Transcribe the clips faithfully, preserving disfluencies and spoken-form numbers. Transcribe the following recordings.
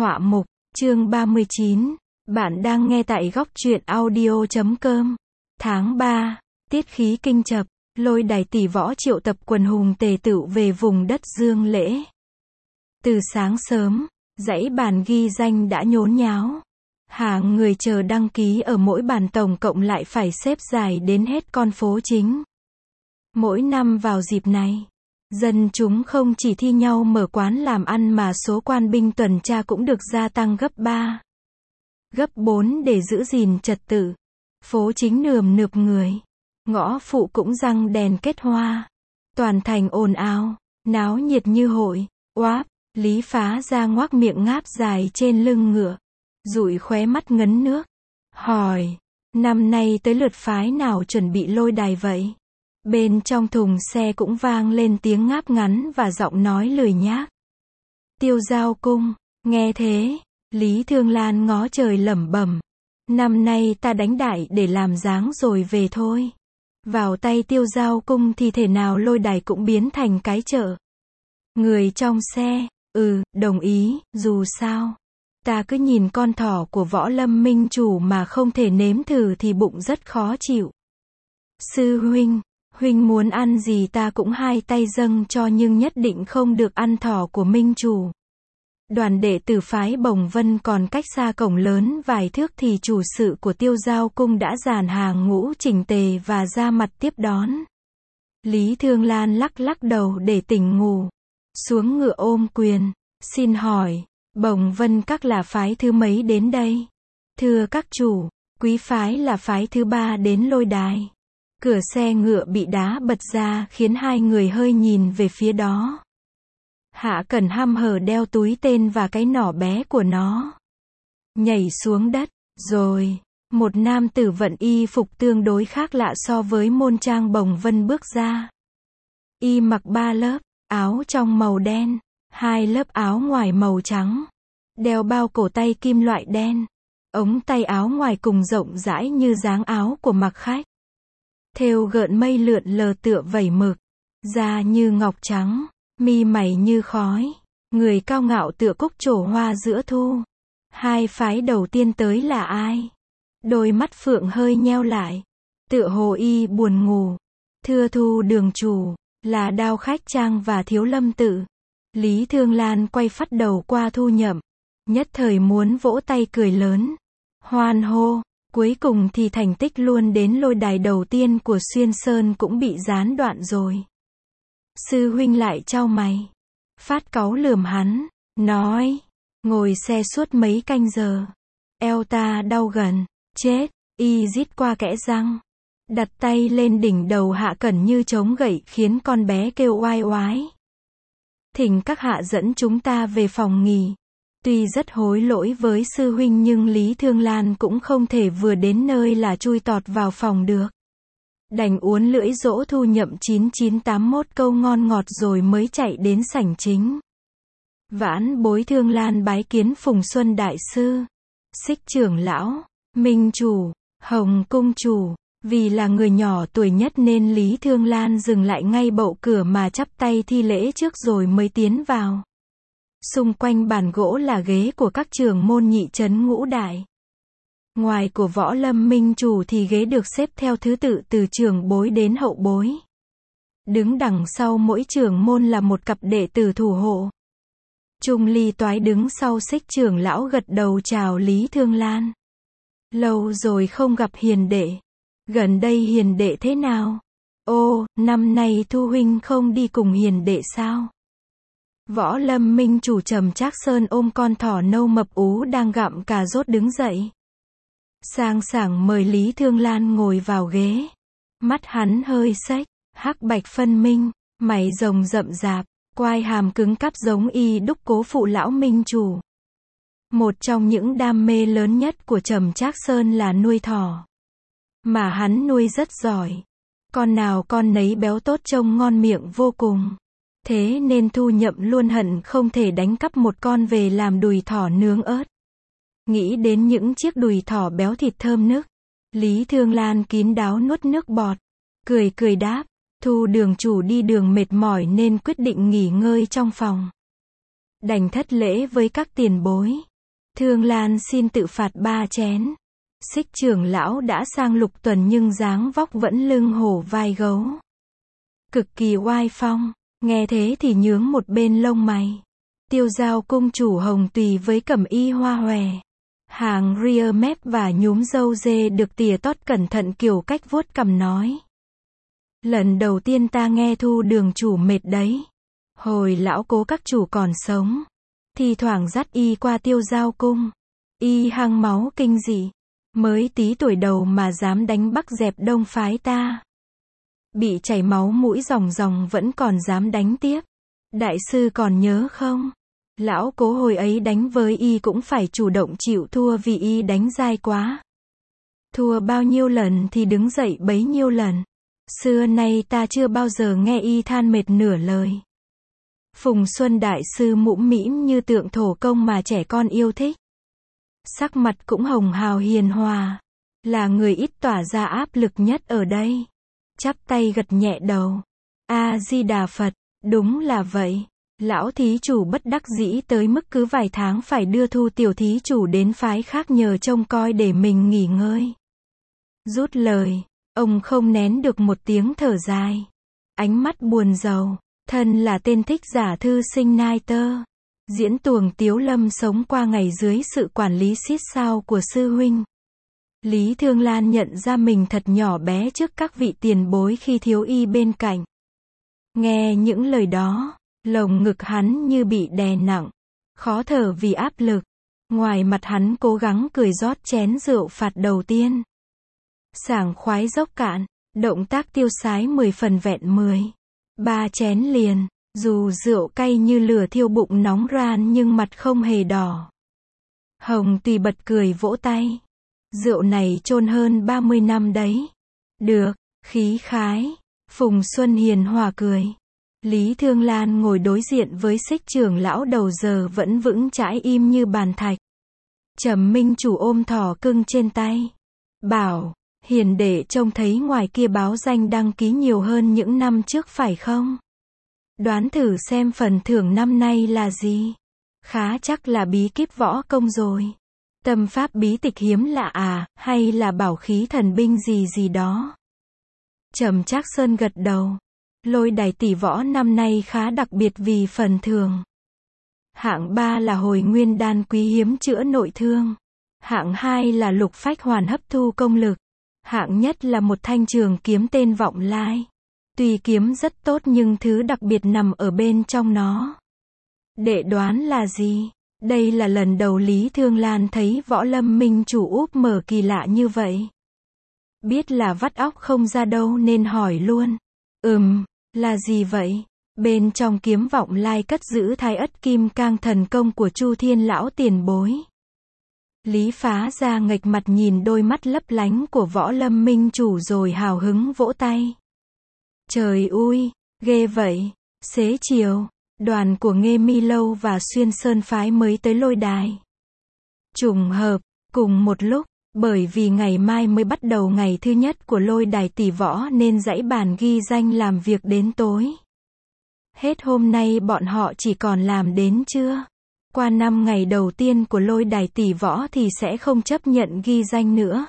Họa mục, chương ba mươi chín. Bạn đang nghe tại góc truyện audio chấm com. Tháng ba, tiết khí kinh chập, lôi đài tỷ võ triệu tập quần hùng tề tựu về vùng đất Dương Lễ. Từ sáng sớm, dãy bàn ghi danh đã nhốn nháo. Hàng người chờ đăng ký ở mỗi bàn tổng cộng lại phải xếp dài đến hết con phố chính. Mỗi năm vào dịp này, dân chúng không chỉ thi nhau mở quán làm ăn mà số quan binh tuần tra cũng được gia tăng gấp ba, gấp bốn để giữ gìn trật tự. Phố chính nườm nượp người, ngõ phụ cũng răng đèn kết hoa. Toàn thành ồn ào, náo nhiệt như hội. Oáp, Lý Phá ra ngoác miệng ngáp dài trên lưng ngựa, dụi khóe mắt ngấn nước, hỏi, năm nay tới lượt phái nào chuẩn bị lôi đài vậy? Bên trong thùng xe cũng vang lên tiếng ngáp ngắn và giọng nói lười nhác. Tiêu Giao Cung. Nghe thế, Lý Thương Lan ngó trời lẩm bẩm, năm nay ta đánh đại để làm dáng rồi về thôi. Vào tay Tiêu Giao Cung thì thể nào lôi đài cũng biến thành cái chợ. Người trong xe, ừ, đồng ý, dù sao, ta cứ nhìn con thỏ của Võ Lâm Minh Chủ mà không thể nếm thử thì bụng rất khó chịu. Sư huynh, huynh muốn ăn gì ta cũng hai tay dâng cho, nhưng nhất định không được ăn thỏ của Minh Chủ. Đoàn đệ tử phái Bồng Vân còn cách xa cổng lớn vài thước thì chủ sự của Tiêu Giao Cung đã dàn hàng ngũ chỉnh tề và ra mặt tiếp đón. Lý Thương Lan lắc lắc đầu để tỉnh ngủ, xuống ngựa ôm quyền, xin hỏi, Bồng Vân các là phái thứ mấy đến đây? Thưa các chủ, quý phái là phái thứ ba đến lôi đài. Cửa xe ngựa bị đá bật ra khiến hai người hơi nhìn về phía đó. Hạ Cẩn hăm hở đeo túi tên và cái nỏ bé của nó, nhảy xuống đất, rồi, một nam tử vận y phục tương đối khác lạ so với môn trang Bồng Vân bước ra. Y mặc ba lớp, áo trong màu đen, hai lớp áo ngoài màu trắng, đeo bao cổ tay kim loại đen, ống tay áo ngoài cùng rộng rãi như dáng áo của mặc khách. Thêu gợn mây lượn lờ tựa vẩy mực, da như ngọc trắng, mi mày như khói, người cao ngạo tựa cúc trổ hoa giữa thu. Hai phái đầu tiên tới là ai? Đôi mắt phượng hơi nheo lại, tựa hồ y buồn ngủ. Thưa Thu đường chủ, là Đao Khách Trang và Thiếu Lâm Tự. Lý Thương Lan quay phắt đầu qua Thu Nhậm, nhất thời muốn vỗ tay cười lớn, hoan hô. Cuối cùng thì thành tích luôn đến lôi đài đầu tiên của Xuyên Sơn cũng bị gián đoạn rồi. Sư huynh lại chau mày, phát cáu lườm hắn, nói, ngồi xe suốt mấy canh giờ, eo ta đau gần, chết. Y rít qua kẽ răng, đặt tay lên đỉnh đầu Hạ Cẩn như chống gậy khiến con bé kêu oai oái. Thỉnh các hạ dẫn chúng ta về phòng nghỉ. Tuy rất hối lỗi với sư huynh nhưng Lý Thương Lan cũng không thể vừa đến nơi là chui tọt vào phòng được. Đành uốn lưỡi dỗ Thu Nhậm chín chín tám mốt câu ngon ngọt rồi mới chạy đến sảnh chính. Vãn bối Thương Lan bái kiến Phùng Xuân Đại Sư, Xích trưởng lão, Minh Chủ, Hồng Cung Chủ. Vì là người nhỏ tuổi nhất nên Lý Thương Lan dừng lại ngay bậu cửa mà chắp tay thi lễ trước rồi mới tiến vào. Xung quanh bàn gỗ là ghế của các trưởng môn nhị trấn ngũ đại. Ngoài của Võ Lâm Minh Chủ thì ghế được xếp theo thứ tự từ trưởng bối đến hậu bối. Đứng đằng sau mỗi trưởng môn là một cặp đệ tử thủ hộ. Trung Ly Toái đứng sau Xích trưởng lão gật đầu chào Lý Thương Lan. Lâu rồi không gặp hiền đệ. Gần đây hiền đệ thế nào? Ô, năm nay Thu huynh không đi cùng hiền đệ sao? Võ Lâm Minh Chủ Trầm Trác Sơn ôm con thỏ nâu mập ú đang gặm cà rốt đứng dậy, sang sảng mời Lý Thương Lan ngồi vào ghế. Mắt hắn hơi xếch, hắc bạch phân minh, mày rồng rậm rạp, quai hàm cứng cáp giống y đúc Cố Phụ lão Minh Chủ. Một trong những đam mê lớn nhất của Trầm Trác Sơn là nuôi thỏ, mà hắn nuôi rất giỏi. Con nào con nấy béo tốt trông ngon miệng vô cùng. Thế nên Thu Nhậm luôn hận không thể đánh cắp một con về làm đùi thỏ nướng ớt. Nghĩ đến những chiếc đùi thỏ béo thịt thơm nức, Lý Thương Lan kín đáo nuốt nước bọt, cười cười đáp, Thu đường chủ đi đường mệt mỏi nên quyết định nghỉ ngơi trong phòng. Đành thất lễ với các tiền bối. Thương Lan xin tự phạt ba chén. Xích trưởng lão đã sang lục tuần nhưng dáng vóc vẫn lưng hổ vai gấu. Cực kỳ oai phong, nghe thế thì nhướng một bên lông mày. Tiêu Giao cung chủ hồng tùy với cẩm y hoa hòe. Hàng ria mép và nhúm râu dê được tỉa tót cẩn thận kiểu cách vuốt cằm nói. Lần đầu tiên ta nghe Thu đường chủ mệt đấy. Hồi lão cố các chủ còn sống, thì thoảng dắt y qua Tiêu Giao cung. Y hăng máu kinh dị. Mới tí tuổi đầu mà dám đánh Bắc dẹp Đông phái ta. Bị chảy máu mũi ròng ròng vẫn còn dám đánh tiếp. Đại sư còn nhớ không? Lão cố hồi ấy đánh với y cũng phải chủ động chịu thua vì y đánh dai quá. Thua bao nhiêu lần thì đứng dậy bấy nhiêu lần. Xưa nay ta chưa bao giờ nghe y than mệt nửa lời. Phùng Xuân đại sư mũm mĩm như tượng thổ công mà trẻ con yêu thích. Sắc mặt cũng hồng hào hiền hòa. Là người ít tỏa ra áp lực nhất ở đây. Chắp tay gật nhẹ đầu. A-di-đà Phật, đúng là vậy. Lão thí chủ bất đắc dĩ tới mức cứ vài tháng phải đưa Thu tiểu thí chủ đến phái khác nhờ trông coi để mình nghỉ ngơi. Rút lời, ông không nén được một tiếng thở dài. Ánh mắt buồn rầu, thân là tên thích giả thư sinh nai tơ. Diễn tuồng Tiếu Lâm sống qua ngày dưới sự quản lý xiết sao của sư huynh. Lý Thương Lan nhận ra mình thật nhỏ bé trước các vị tiền bối khi thiếu y bên cạnh. Nghe những lời đó, lồng ngực hắn như bị đè nặng, khó thở vì áp lực. Ngoài mặt hắn cố gắng cười rót chén rượu phạt đầu tiên. Sảng khoái dốc cạn, động tác tiêu sái mười phần vẹn mười. Ba chén liền, dù rượu cay như lửa thiêu bụng nóng ran nhưng mặt không hề đỏ. Hồng Tùy bật cười vỗ tay. Rượu này chôn hơn ba mươi năm đấy. Được, khí khái. Phùng Xuân hiền hòa cười. Lý Thương Lan ngồi đối diện với Xích trưởng lão đầu giờ vẫn vững chãi im như bàn thạch. Trầm Minh chủ ôm thỏ cưng trên tay. Bảo, hiền đệ trông thấy ngoài kia báo danh đăng ký nhiều hơn những năm trước phải không? Đoán thử xem phần thưởng năm nay là gì? Khá chắc là bí kíp võ công rồi. Tâm pháp bí tịch hiếm lạ à, hay là bảo khí thần binh gì gì đó? Trầm Trác Sơn gật đầu. Lôi đài tỷ võ năm nay khá đặc biệt vì phần thưởng. Hạng ba là hồi nguyên đan quý hiếm chữa nội thương. Hạng hai là lục phách hoàn hấp thu công lực. Hạng nhất là một thanh trường kiếm tên Vọng Lai. Tuy kiếm rất tốt nhưng thứ đặc biệt nằm ở bên trong nó. Đệ đoán là gì? Đây là lần đầu Lý Thương Lan thấy Võ Lâm Minh chủ úp mở kỳ lạ như vậy. Biết là vắt óc không ra đâu nên hỏi luôn. Ừm, là gì vậy? Bên trong kiếm Vọng Lai cất giữ Thái Ất Kim Cang thần công của Chu Thiên lão tiền bối. Lý Phá ra nghệch mặt nhìn đôi mắt lấp lánh của Võ Lâm Minh chủ rồi hào hứng vỗ tay. Trời ui, ghê vậy. Xế chiều, đoàn của Nghê Mi Lâu và Xuyên Sơn phái mới tới lôi đài. Trùng hợp, cùng một lúc, bởi vì ngày mai mới bắt đầu ngày thứ nhất của lôi đài tỷ võ nên dãy bàn ghi danh làm việc đến tối. Hết hôm nay bọn họ chỉ còn làm đến trưa. Qua năm ngày đầu tiên của lôi đài tỷ võ thì sẽ không chấp nhận ghi danh nữa.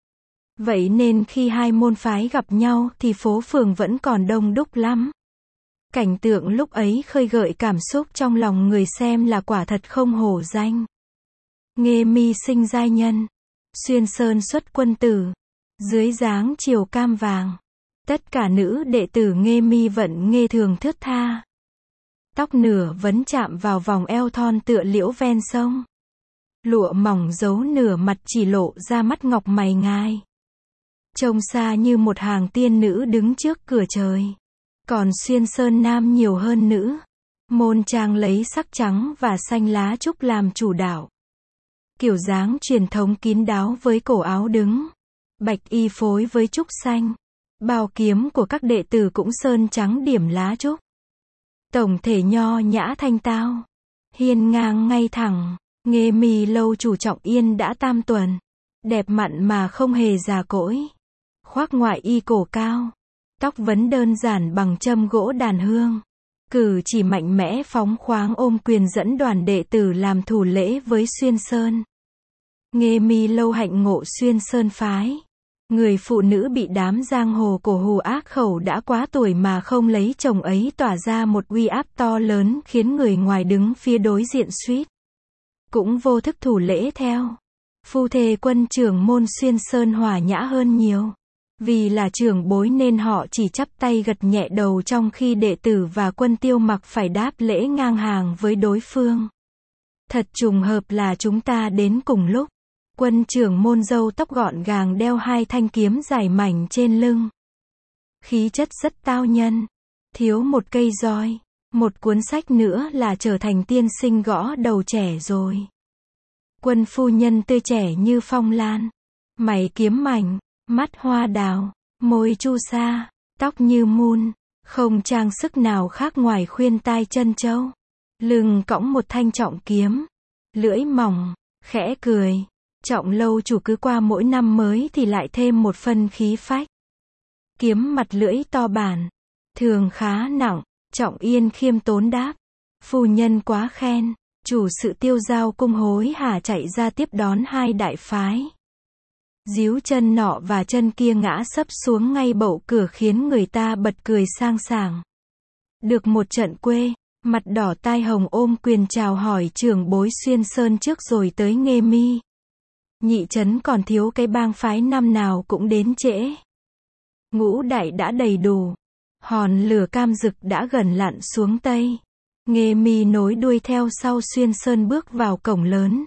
Vậy nên khi hai môn phái gặp nhau thì phố phường vẫn còn đông đúc lắm. Cảnh tượng lúc ấy khơi gợi cảm xúc trong lòng người xem là quả thật không hổ danh. Nghê Mi sinh giai nhân, Xuyên Sơn xuất quân tử, dưới dáng chiều cam vàng. Tất cả nữ đệ tử Nghê Mi vận nghê thường thướt tha. Tóc nửa vấn chạm vào vòng eo thon tựa liễu ven sông. Lụa mỏng giấu nửa mặt chỉ lộ ra mắt ngọc mày ngài. Trông xa như một hàng tiên nữ đứng trước cửa trời. Còn Xuyên Sơn nam nhiều hơn nữ. Môn trang lấy sắc trắng và xanh lá trúc làm chủ đạo. Kiểu dáng truyền thống kín đáo với cổ áo đứng. Bạch y phối với trúc xanh. Bao kiếm của các đệ tử cũng sơn trắng điểm lá trúc. Tổng thể nho nhã thanh tao. Hiên ngang ngay thẳng. Nghê Mi Lâu chủ Trọng Yên đã tam tuần. Đẹp mặn mà không hề già cỗi. Khoác ngoại y cổ cao. Tóc vấn đơn giản bằng châm gỗ đàn hương. Cử chỉ mạnh mẽ phóng khoáng ôm quyền dẫn đoàn đệ tử làm thủ lễ với Xuyên Sơn. Nghê Mi lâu hạnh ngộ Xuyên Sơn phái. Người phụ nữ bị đám giang hồ cổ hù ác khẩu đã quá tuổi mà không lấy chồng ấy tỏa ra một uy áp to lớn khiến người ngoài đứng phía đối diện suýt cũng vô thức thủ lễ theo. Phu thê quân trưởng môn Xuyên Sơn hòa nhã hơn nhiều. Vì là trưởng bối nên họ chỉ chắp tay gật nhẹ đầu trong khi đệ tử và quân Tiêu Mặc phải đáp lễ ngang hàng với đối phương. Thật trùng hợp là chúng ta đến cùng lúc. Quân trưởng môn râu tóc gọn gàng đeo hai thanh kiếm dài mảnh trên lưng. Khí chất rất tao nhân. Thiếu một cây roi. Một cuốn sách nữa là trở thành tiên sinh gõ đầu trẻ rồi. Quân phu nhân tươi trẻ như phong lan. Mày kiếm mảnh. Mắt hoa đào. Môi chu sa. Tóc như mun. Không trang sức nào khác ngoài khuyên tai chân châu. Lưng cõng một thanh trọng kiếm. Lưỡi mỏng. Khẽ cười. Trọng lâu chủ cứ qua mỗi năm mới thì lại thêm một phân khí phách. Kiếm mặt lưỡi to bản. Thường khá nặng. Trọng Yên khiêm tốn đáp. Phu nhân quá khen. Chủ sự Tiêu Giao cung hối hả chạy ra tiếp đón hai đại phái. Díu chân nọ và chân kia ngã sấp xuống ngay bậu cửa khiến người ta bật cười sang sảng. Được một trận quê, mặt đỏ tai hồng ôm quyền chào hỏi trưởng bối Xuyên Sơn trước rồi tới Nghê Mi. Nhị trấn còn thiếu cái bang phái năm nào cũng đến trễ. Ngũ đại đã đầy đủ. Hòn lửa cam rực đã gần lặn xuống tây. Nghê Mi nối đuôi theo sau Xuyên Sơn bước vào cổng lớn.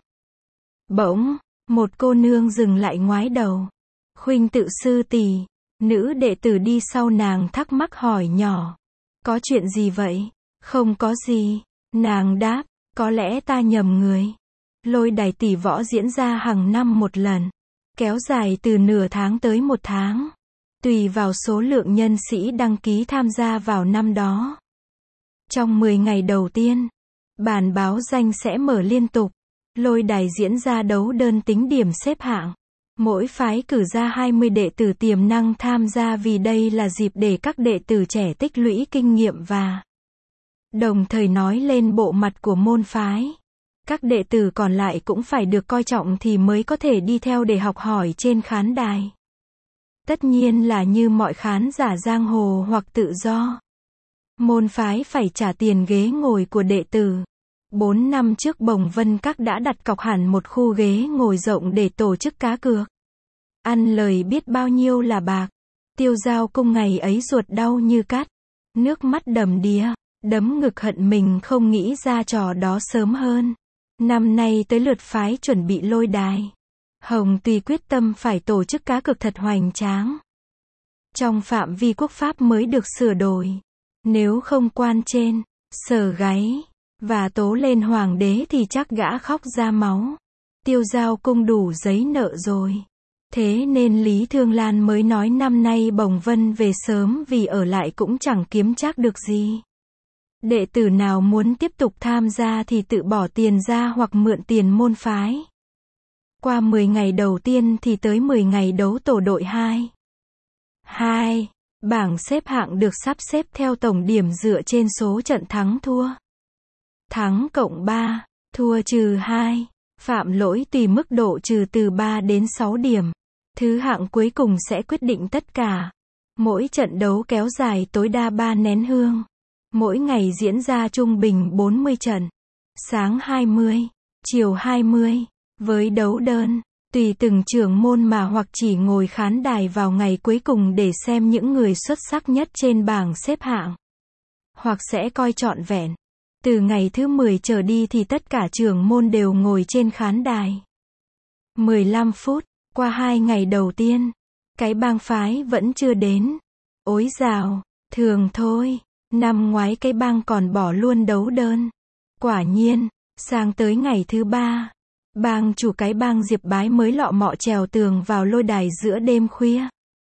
Bỗng, một cô nương dừng lại ngoái đầu. Khuynh Tự sư tỷ, nữ đệ tử đi sau nàng thắc mắc hỏi nhỏ. Có chuyện gì vậy? Không có gì. Nàng đáp, có lẽ ta nhầm người. Lôi đài tỷ võ diễn ra hàng năm một lần. Kéo dài từ nửa tháng tới một tháng. Tùy vào số lượng nhân sĩ đăng ký tham gia vào năm đó. Trong mười ngày đầu tiên, bản báo danh sẽ mở liên tục. Lôi đài diễn ra đấu đơn tính điểm xếp hạng. Mỗi phái cử ra hai mươi đệ tử tiềm năng tham gia vì đây là dịp để các đệ tử trẻ tích lũy kinh nghiệm và đồng thời nói lên bộ mặt của môn phái. Các đệ tử còn lại cũng phải được coi trọng thì mới có thể đi theo để học hỏi trên khán đài. Tất nhiên là như mọi khán giả giang hồ hoặc tự do. Môn phái phải trả tiền ghế ngồi của đệ tử. Bốn năm trước Bồng Vân Các đã đặt cọc hẳn một khu ghế ngồi rộng để tổ chức cá cược. Ăn lời biết bao nhiêu là bạc. Tiêu Giao cung ngày ấy ruột đau như cắt. Nước mắt đầm đìa, đấm ngực hận mình không nghĩ ra trò đó sớm hơn. Năm nay tới lượt phái chuẩn bị lôi đài. Hồng Tùy quyết tâm phải tổ chức cá cược thật hoành tráng. Trong phạm vi quốc pháp mới được sửa đổi. Nếu không quan trên, sờ gáy, và tố lên hoàng đế thì chắc gã khóc ra máu. Tiêu Giao cung đủ giấy nợ rồi. Thế nên Lý Thương Lan mới nói năm nay Bồng Vân về sớm vì ở lại cũng chẳng kiếm chắc được gì. Đệ tử nào muốn tiếp tục tham gia thì tự bỏ tiền ra hoặc mượn tiền môn phái. Qua mười ngày đầu tiên thì tới mười ngày đấu tổ đội hai. hai. Bảng xếp hạng được sắp xếp theo tổng điểm dựa trên số trận thắng thua. Thắng cộng ba, thua trừ hai, phạm lỗi tùy mức độ trừ từ ba đến sáu điểm. Thứ hạng cuối cùng sẽ quyết định tất cả. Mỗi trận đấu kéo dài tối đa ba nén hương. Mỗi ngày diễn ra trung bình bốn mươi trận. Sáng hai mươi, chiều hai mươi, với đấu đơn. Tùy từng trưởng môn mà hoặc chỉ ngồi khán đài vào ngày cuối cùng để xem những người xuất sắc nhất trên bảng xếp hạng. Hoặc sẽ coi trọn vẹn. Từ ngày thứ mười trở đi thì tất cả trưởng môn đều ngồi trên khán đài. mười lăm phút, qua hai ngày đầu tiên. Cái bang phái vẫn chưa đến. Ối dào, thường thôi. Năm ngoái cái bang còn bỏ luôn đấu đơn. Quả nhiên, sang tới ngày thứ ba. Bang chủ cái bang Diệp Bái mới lọ mọ trèo tường vào lôi đài giữa đêm khuya.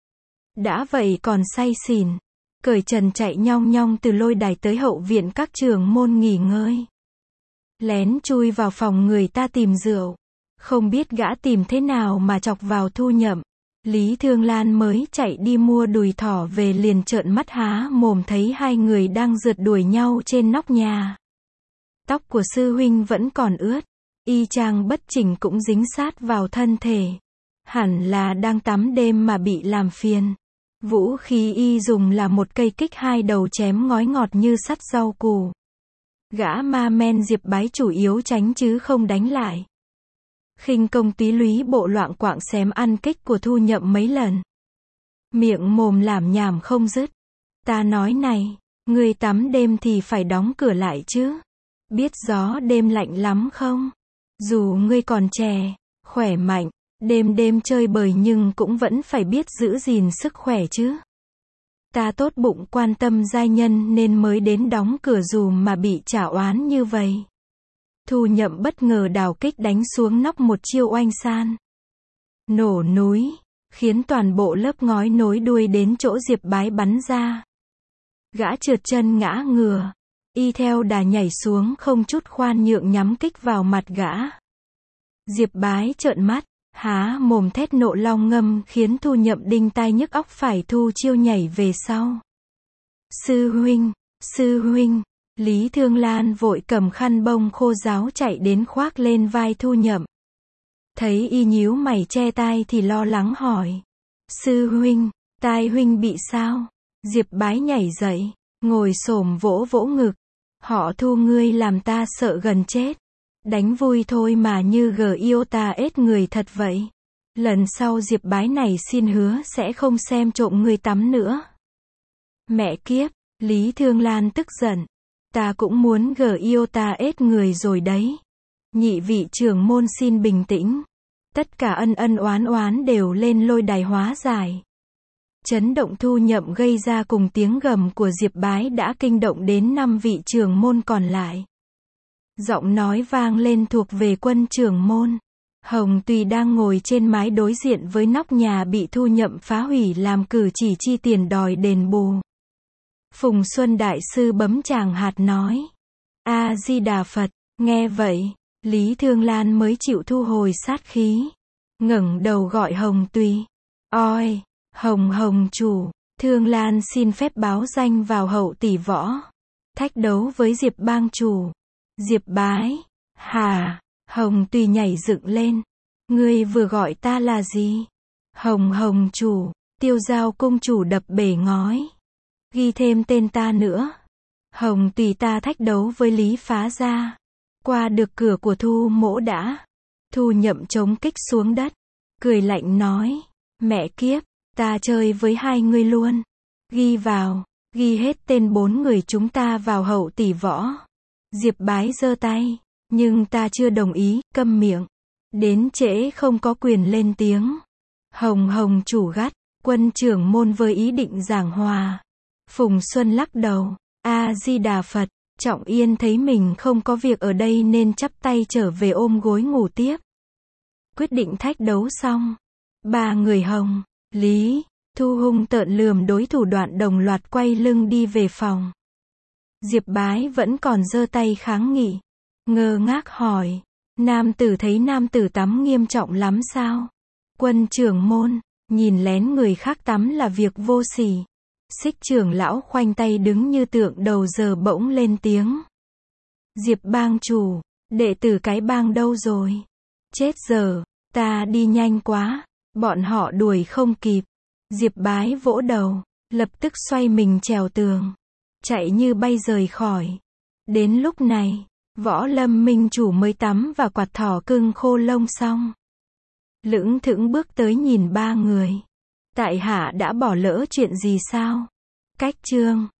Đã vậy còn say xỉn. Cởi trần chạy nhong nhong từ lôi đài tới hậu viện các trưởng môn nghỉ ngơi. Lén chui vào phòng người ta tìm rượu. Không biết gã tìm thế nào mà chọc vào Thu Nhậm. Lý Thương Lan mới chạy đi mua đùi thỏ về liền trợn mắt há mồm thấy hai người đang rượt đuổi nhau trên nóc nhà. Tóc của sư huynh vẫn còn ướt, y chang bất chỉnh cũng dính sát vào thân thể. Hẳn là đang tắm đêm mà bị làm phiền. Vũ khí y dùng là một cây kích hai đầu chém ngói ngọt như sắt rau củ. Gã ma men Diệp Bái chủ yếu tránh chứ không đánh lại. Khinh công túy lúy bộ loạng quạng xém ăn kích của Thu Nhậm mấy lần. Miệng mồm lảm nhảm không dứt. Ta nói này, ngươi tắm đêm thì phải đóng cửa lại chứ. Biết gió đêm lạnh lắm không? Dù ngươi còn trẻ, khỏe mạnh, đêm đêm chơi bời nhưng cũng vẫn phải biết giữ gìn sức khỏe chứ. Ta tốt bụng quan tâm giai nhân nên mới đến đóng cửa dù mà bị trả oán như vậy. Thu Nhậm bất ngờ đào kích đánh xuống nóc một chiêu oanh san. Nổ núi, khiến toàn bộ lớp ngói nối đuôi đến chỗ Diệp Bái bắn ra. Gã trượt chân ngã ngửa, y theo đà nhảy xuống không chút khoan nhượng nhắm kích vào mặt gã. Diệp Bái trợn mắt, há mồm thét nộ long ngâm khiến Thu Nhậm đinh tai nhức óc phải thu chiêu nhảy về sau. Sư huynh, sư huynh, Lý Thương Lan vội cầm khăn bông khô ráo chạy đến khoác lên vai Thu Nhậm. Thấy y nhíu mày che tai thì lo lắng hỏi. Sư huynh, tai huynh bị sao? Diệp Bái nhảy dậy, ngồi xổm vỗ vỗ ngực. Họ Thu ngươi làm ta sợ gần chết. Đánh vui thôi mà như gờ yêu ta ết người thật vậy. Lần sau Diệp Bái này xin hứa sẽ không xem trộm ngươi tắm nữa. Mẹ kiếp, Lý Thương Lan tức giận. Ta cũng muốn gờ yêu ta ết người rồi đấy. Nhị vị trưởng môn xin bình tĩnh. Tất cả ân ân oán oán đều lên lôi đài hóa giải. Chấn động Thu Nhậm gây ra cùng tiếng gầm của Diệp Bái đã kinh động đến năm vị trưởng môn còn lại. Giọng nói vang lên thuộc về quân trưởng môn. Hồng Tùy đang ngồi trên mái đối diện với nóc nhà bị Thu Nhậm phá hủy làm cử chỉ chi tiền đòi đền bù. Phùng Xuân Đại Sư bấm tràng hạt nói. A-di-đà Phật, nghe vậy, Lý Thương Lan mới chịu thu hồi sát khí. Ngẩng đầu gọi Hồng Tùy. Oi, Hồng Hồng chủ, Thương Lan xin phép báo danh vào hậu tỷ võ. Thách đấu với Diệp bang chủ. Diệp Bái, hà, Hồng Tùy nhảy dựng lên. Ngươi vừa gọi ta là gì? Hồng Hồng chủ, Tiêu Giao cung chủ đập bể ngói. Ghi thêm tên ta nữa. Hồng Tùy ta thách đấu với Lý Phá Gia. Qua được cửa của Thu mỗ đã. Thu Nhậm chống kích xuống đất. Cười lạnh nói. Mẹ kiếp, ta chơi với hai ngươi luôn. Ghi vào, ghi hết tên bốn người chúng ta vào hậu tỷ võ. Diệp Bái giơ tay. Nhưng ta chưa đồng ý, câm miệng. Đến trễ không có quyền lên tiếng. Hồng Hồng chủ gắt. Quân trưởng môn với ý định giảng hòa. Phùng Xuân lắc đầu. A-di-đà Phật. Trọng Yên thấy mình không có việc ở đây nên chắp tay trở về ôm gối ngủ tiếp. Quyết định thách đấu xong. Ba người Hồng, Lý, Thu hung tợn lườm đối thủ đoạn đồng loạt quay lưng đi về phòng. Diệp Bái vẫn còn giơ tay kháng nghị. Ngơ ngác hỏi. Nam tử thấy nam tử tắm nghiêm trọng lắm sao? Quân trưởng môn, nhìn lén người khác tắm là việc vô sỉ. Xích trưởng lão khoanh tay đứng như tượng đầu giờ bỗng lên tiếng. Diệp bang chủ, đệ tử cái bang đâu rồi? Chết giờ, ta đi nhanh quá, bọn họ đuổi không kịp. Diệp Bái vỗ đầu, lập tức xoay mình trèo tường, chạy như bay rời khỏi. Đến lúc này, Võ Lâm minh chủ mới tắm và quạt thỏ cưng khô lông xong. Lững thững bước tới nhìn ba người. Tại hạ đã bỏ lỡ chuyện gì sao? Cách chương